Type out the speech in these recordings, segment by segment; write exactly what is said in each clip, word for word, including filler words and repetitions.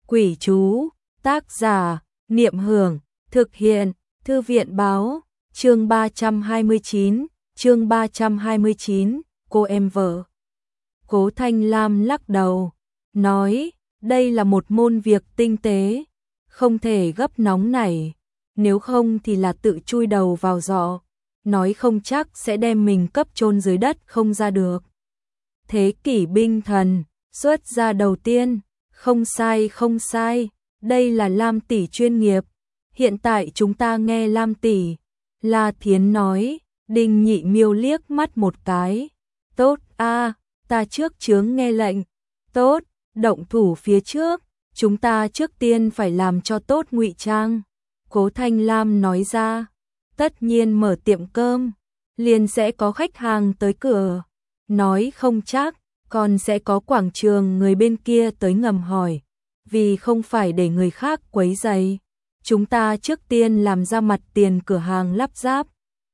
Quỷ chú, tác giả, Niệm Hưởng, thực hiện, Thư viện báo, chương ba trăm hai mươi chín, chương ba trăm hai mươi chín, cô em vợ. Cố Thanh Lam lắc đầu, nói, đây là một môn việc tinh tế, không thể gấp nóng nảy, nếu không thì là tự chui đầu vào giỏ, nói không chắc sẽ đem mình cấp chôn dưới đất không ra được. Thế kỷ binh thần, xuất ra đầu tiên, không sai không sai, đây là Lam tỷ chuyên nghiệp, hiện tại chúng ta nghe Lam tỷ. La Thiến nói, Đinh Nhị Miêu liếc mắt một cái, tốt a, ta trước chướng nghe lệnh, tốt, động thủ phía trước, chúng ta trước tiên phải làm cho tốt ngụy trang. Cố Thanh Lam nói ra, tất nhiên mở tiệm cơm, liền sẽ có khách hàng tới cửa, nói không chắc, còn sẽ có quảng trường người bên kia tới ngầm hỏi, vì không phải để người khác quấy rầy, chúng ta trước tiên làm ra mặt tiền cửa hàng lắp ráp,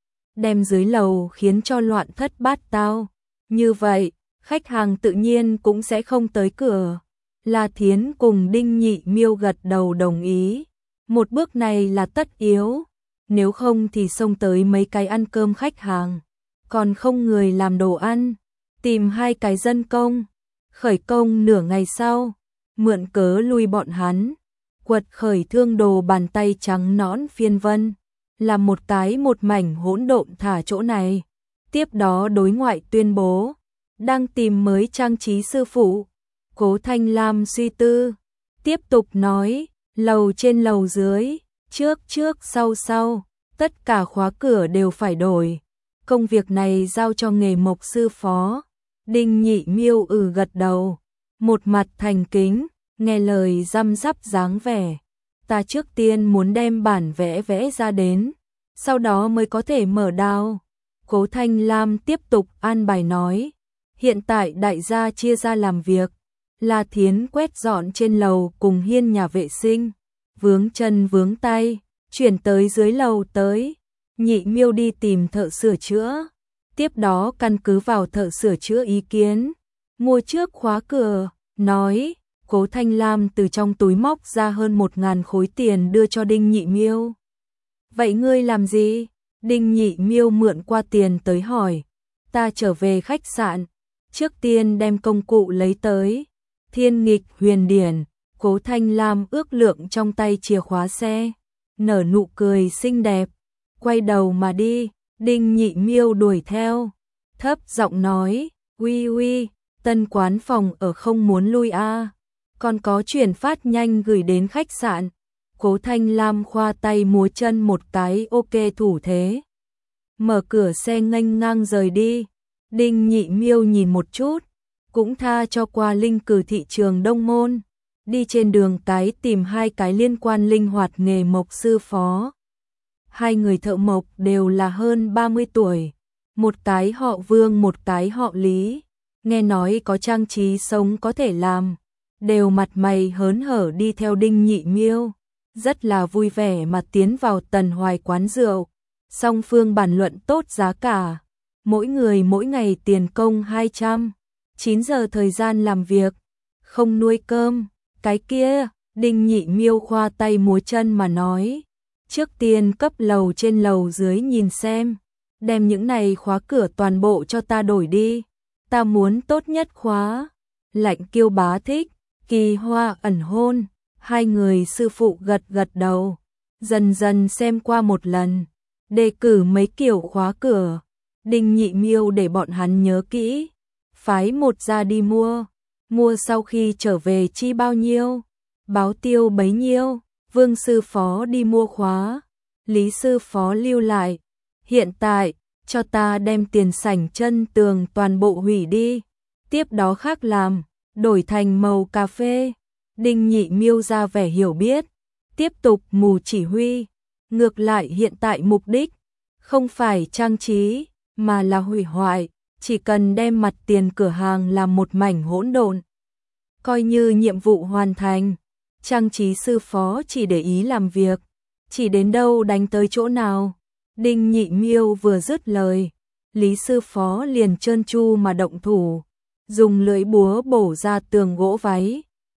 đem dưới lầu khiến cho loạn thất bát tao, như vậy, khách hàng tự nhiên cũng sẽ không tới cửa. La Thiến cùng Đinh Nhị Miêu gật đầu đồng ý, một bước này là tất yếu, nếu không thì xông tới mấy cái ăn cơm khách hàng, còn không người làm đồ ăn, tìm hai cái dân công, khởi công nửa ngày sau, mượn cớ lui bọn hắn, quật khởi thương đồ bàn tay trắng nõn phiên vân, làm một cái một mảnh hỗn độn thả chỗ này, tiếp đó đối ngoại tuyên bố, đang tìm mới trang trí sư phụ. Cố Thanh Lam suy tư, tiếp tục nói, lầu trên lầu dưới, trước trước sau sau, tất cả khóa cửa đều phải đổi, công việc này giao cho nghề mộc sư phó. Đinh Nhị Miêu ừ gật đầu, một mặt thành kính, nghe lời răm rắp dáng vẻ, ta trước tiên muốn đem bản vẽ vẽ ra đến, sau đó mới có thể mở đao. Cố Thanh Lam tiếp tục an bài nói, hiện tại đại gia chia ra làm việc, La Thiến quét dọn trên lầu cùng hiên nhà vệ sinh, vướng chân vướng tay, chuyển tới dưới lầu tới, Nhị Miêu đi tìm thợ sửa chữa, tiếp đó căn cứ vào thợ sửa chữa ý kiến, mua trước khóa cửa, nói, Cố Thanh Lam từ trong túi móc ra hơn một ngàn khối tiền đưa cho Đinh Nhị Miêu. Vậy ngươi làm gì? Đinh Nhị Miêu mượn qua tiền tới hỏi, ta trở về khách sạn, trước tiên đem công cụ lấy tới, thiên nghịch huyền điển, Cố Thanh Lam ước lượng trong tay chìa khóa xe, nở nụ cười xinh đẹp, quay đầu mà đi. Đinh Nhị Miêu đuổi theo, thấp giọng nói, uy uy, tân quán phòng ở không muốn lui a, à. Còn có chuyển phát nhanh gửi đến khách sạn. Cố Thanh Lam khoa tay múa chân một cái ok thủ thế, mở cửa xe nghênh ngang rời đi. Đinh Nhị Miêu nhìn một chút, cũng tha cho qua linh cử thị trường Đông Môn, đi trên đường cái tìm hai cái liên quan linh hoạt nghề mộc sư phó. Hai người thợ mộc đều là hơn ba mươi tuổi, một cái họ Vương một cái họ Lý, nghe nói có trang trí sống có thể làm, đều mặt mày hớn hở đi theo Đinh Nhị Miêu, rất là vui vẻ mà tiến vào Tần Hoài quán rượu, song phương bàn luận tốt giá cả, mỗi người mỗi ngày tiền công hai trăm, chín giờ thời gian làm việc, không nuôi cơm, cái kia, Đinh Nhị Miêu khoa tay múa chân mà nói. Trước tiên cấp lầu trên lầu dưới nhìn xem, đem những này khóa cửa toàn bộ cho ta đổi đi, ta muốn tốt nhất khóa. Lạnh Kiêu Bá thích, kỳ hoa ẩn hôn, hai người sư phụ gật gật đầu, dần dần xem qua một lần, đề cử mấy kiểu khóa cửa, Đinh Nhị Miêu để bọn hắn nhớ kỹ, phái một ra đi mua, mua sau khi trở về chi bao nhiêu, báo tiêu bấy nhiêu. Vương sư phó đi mua khóa, Lý sư phó lưu lại, hiện tại, cho ta đem tiền sảnh chân tường toàn bộ hủy đi, tiếp đó khác làm, đổi thành màu cà phê. Đinh Nhị Miêu ra vẻ hiểu biết, tiếp tục mù chỉ huy, ngược lại hiện tại mục đích, không phải trang trí, mà là hủy hoại, chỉ cần đem mặt tiền cửa hàng làm một mảnh hỗn độn, coi như nhiệm vụ hoàn thành. Trang trí sư phó chỉ để ý làm việc, chỉ đến đâu đánh tới chỗ nào. Đinh Nhị Miêu vừa dứt lời, Lý sư phó liền trơn tru mà động thủ, dùng lưỡi búa bổ ra tường gỗ váy,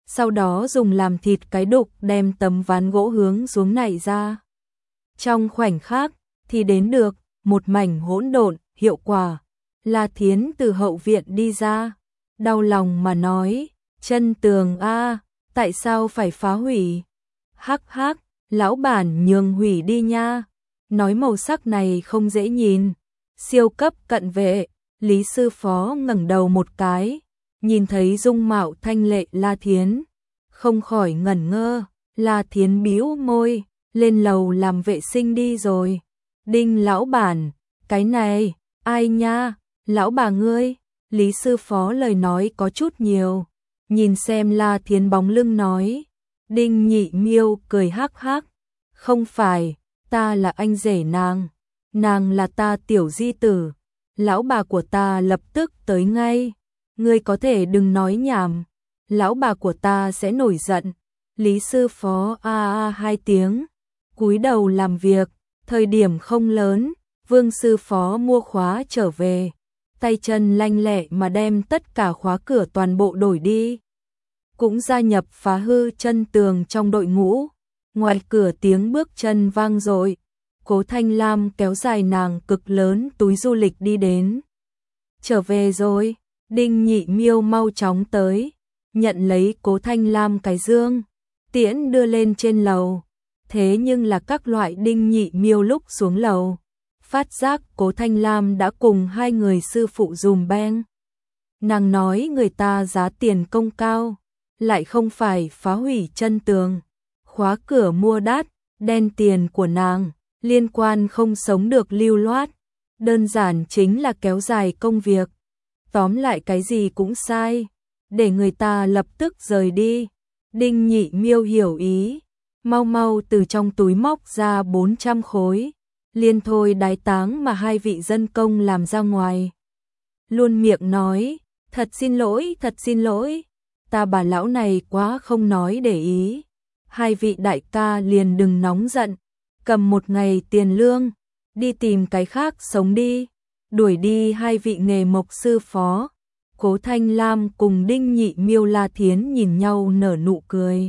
sau đó dùng làm thịt cái đục đem tấm ván gỗ hướng xuống nảy ra. Trong khoảnh khắc thì đến được một mảnh hỗn độn, hiệu quả. La Thiến từ hậu viện đi ra, đau lòng mà nói, chân tường a, tại sao phải phá hủy? Hắc hắc, lão bản nhường hủy đi nha. Nói màu sắc này không dễ nhìn. Siêu cấp cận vệ, Lý sư phó ngẩng đầu một cái, nhìn thấy dung mạo thanh lệ La Thiến, không khỏi ngẩn ngơ. La Thiến bĩu môi, lên lầu làm vệ sinh đi rồi. Đinh lão bản, cái này, ai nha, lão bà ngươi. Lý sư phó lời nói có chút nhiều, nhìn xem La Thiến bóng lưng nói. Đinh Nhị Miêu cười hắc hắc, không phải, ta là anh rể nàng, nàng là ta tiểu di tử, lão bà của ta lập tức tới ngay, ngươi có thể đừng nói nhảm, lão bà của ta sẽ nổi giận. Lý sư phó a a hai tiếng, cúi đầu làm việc. Thời điểm không lớn, Vương sư phó mua khóa trở về, tay chân lanh lẹ mà đem tất cả khóa cửa toàn bộ đổi đi, cũng gia nhập phá hư chân tường trong đội ngũ. Ngoài cửa tiếng bước chân vang dội, Cố Thanh Lam kéo dài nàng cực lớn túi du lịch đi đến. Trở về rồi. Đinh Nhị Miêu mau chóng tới, nhận lấy Cố Thanh Lam cái dương, tiễn đưa lên trên lầu. Thế nhưng là các loại Đinh Nhị Miêu lúc xuống lầu, phát giác Cố Thanh Lam đã cùng hai người sư phụ dùm beng. Nàng nói người ta giá tiền công cao, lại không phải phá hủy chân tường, khóa cửa mua đắt, đen tiền của nàng, liên quan không sống được lưu loát, đơn giản chính là kéo dài công việc. Tóm lại cái gì cũng sai, để người ta lập tức rời đi. Đinh Nhị Miêu hiểu ý, mau mau từ trong túi móc ra bốn trăm khối, liên thôi đái táng mà hai vị dân công làm ra ngoài. Luôn miệng nói, thật xin lỗi, thật xin lỗi, ta bà lão này quá không nói để ý. Hai vị đại ca liền đừng nóng giận, cầm một ngày tiền lương, đi tìm cái khác sống đi. Đuổi đi hai vị nghề mộc sư phó. Cố Thanh Lam cùng Đinh Nhị Miêu La Thiến nhìn nhau nở nụ cười.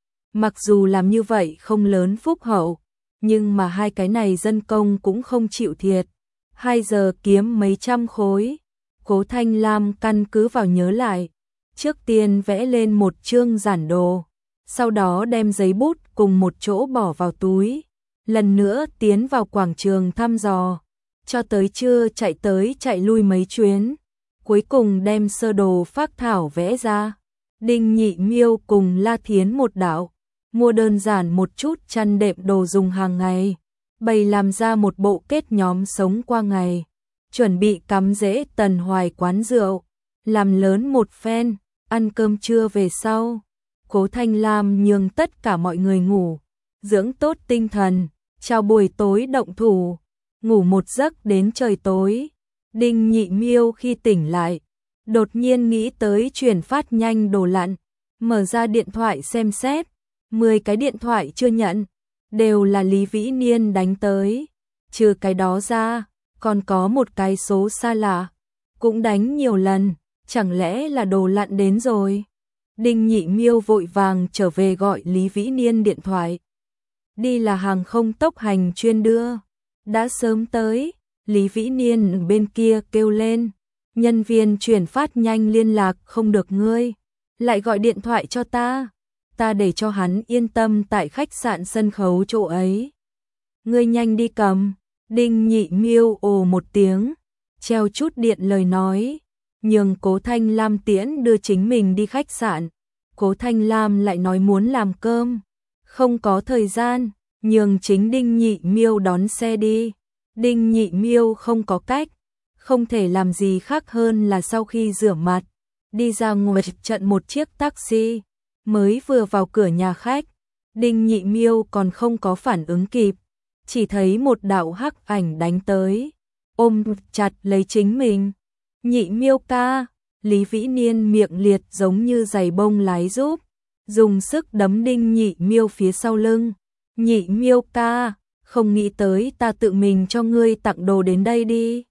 Mặc dù làm như vậy không lớn phúc hậu, nhưng mà hai cái này dân công cũng không chịu thiệt. Hai giờ kiếm mấy trăm khối. Cố Thanh Lam căn cứ vào nhớ lại, trước tiên vẽ lên một chương giản đồ, sau đó đem giấy bút cùng một chỗ bỏ vào túi, lần nữa tiến vào quảng trường thăm dò, cho tới trưa chạy tới chạy lui mấy chuyến, cuối cùng đem sơ đồ phác thảo vẽ ra. Đinh Nhị Miêu cùng La Thiến một đạo, mua đơn giản một chút chăn đệm đồ dùng hàng ngày, bày làm ra một bộ kết nhóm sống qua ngày, chuẩn bị cắm rễ Tần Hoài quán rượu, làm lớn một phen. Ăn cơm trưa về sau, Cố Thanh Lam nhường tất cả mọi người ngủ, dưỡng tốt tinh thần, chào buổi tối động thủ, ngủ một giấc đến trời tối. Đinh Nhị Miêu khi tỉnh lại, đột nhiên nghĩ tới chuyển phát nhanh đồ lặn, mở ra điện thoại xem xét, mười cái điện thoại chưa nhận, đều là Lý Vĩ Niên đánh tới, trừ cái đó ra, còn có một cái số xa lạ, cũng đánh nhiều lần. Chẳng lẽ là đồ lặn đến rồi? Đinh Nhị Miêu vội vàng trở về gọi Lý Vĩ Niên điện thoại. Đi là hàng không tốc hành chuyên đưa. Đã sớm tới, Lý Vĩ Niên bên kia kêu lên. Nhân viên chuyển phát nhanh liên lạc không được ngươi. Lại gọi điện thoại cho ta. Ta để cho hắn yên tâm tại khách sạn sân khấu chỗ ấy. Ngươi nhanh đi cầm. Đinh Nhị Miêu ồ một tiếng, treo chút điện lời nói. Nhường Cố Thanh Lam tiễn đưa chính mình đi khách sạn. Cố Thanh Lam lại nói muốn làm cơm, không có thời gian, nhường chính Đinh Nhị Miêu đón xe đi. Đinh Nhị Miêu không có cách, không thể làm gì khác hơn là sau khi rửa mặt, đi ra ngoài trận một chiếc taxi, mới vừa vào cửa nhà khách, Đinh Nhị Miêu còn không có phản ứng kịp, chỉ thấy một đạo hắc ảnh đánh tới, ôm chặt lấy chính mình. Nhị Miêu ca, Lý Vĩ Niên miệng liệt giống như giày bông lái giúp, dùng sức đấm Đinh Nhị Miêu phía sau lưng. Nhị Miêu ca, không nghĩ tới ta tự mình cho ngươi tặng đồ đến đây đi.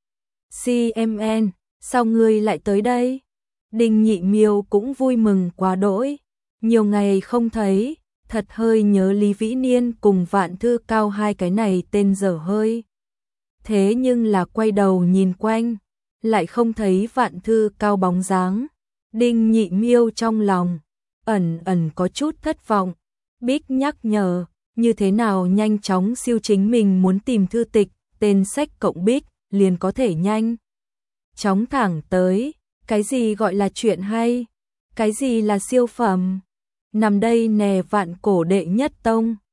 xê em en, sao ngươi lại tới đây? Đinh Nhị Miêu cũng vui mừng quá đỗi, nhiều ngày không thấy, thật hơi nhớ Lý Vĩ Niên cùng Vạn Thư Cao hai cái này tên dở hơi. Thế nhưng là quay đầu nhìn quanh, lại không thấy Vạn Thư Cao bóng dáng. Đinh Nhị Miêu trong lòng ẩn ẩn có chút thất vọng. Bích nhắc nhở, như thế nào nhanh chóng siêu chính mình muốn tìm thư tịch, tên sách cộng Bích liền có thể nhanh chóng thẳng tới. Cái gì gọi là chuyện hay? Cái gì là siêu phẩm? Nằm đây nè, vạn cổ đệ nhất tông.